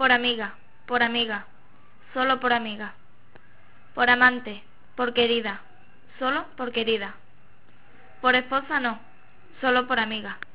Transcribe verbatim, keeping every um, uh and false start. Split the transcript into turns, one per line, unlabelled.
Por amiga, por amiga, solo por amiga. Por amante, por querida, solo por querida. Por esposa no, solo por amiga.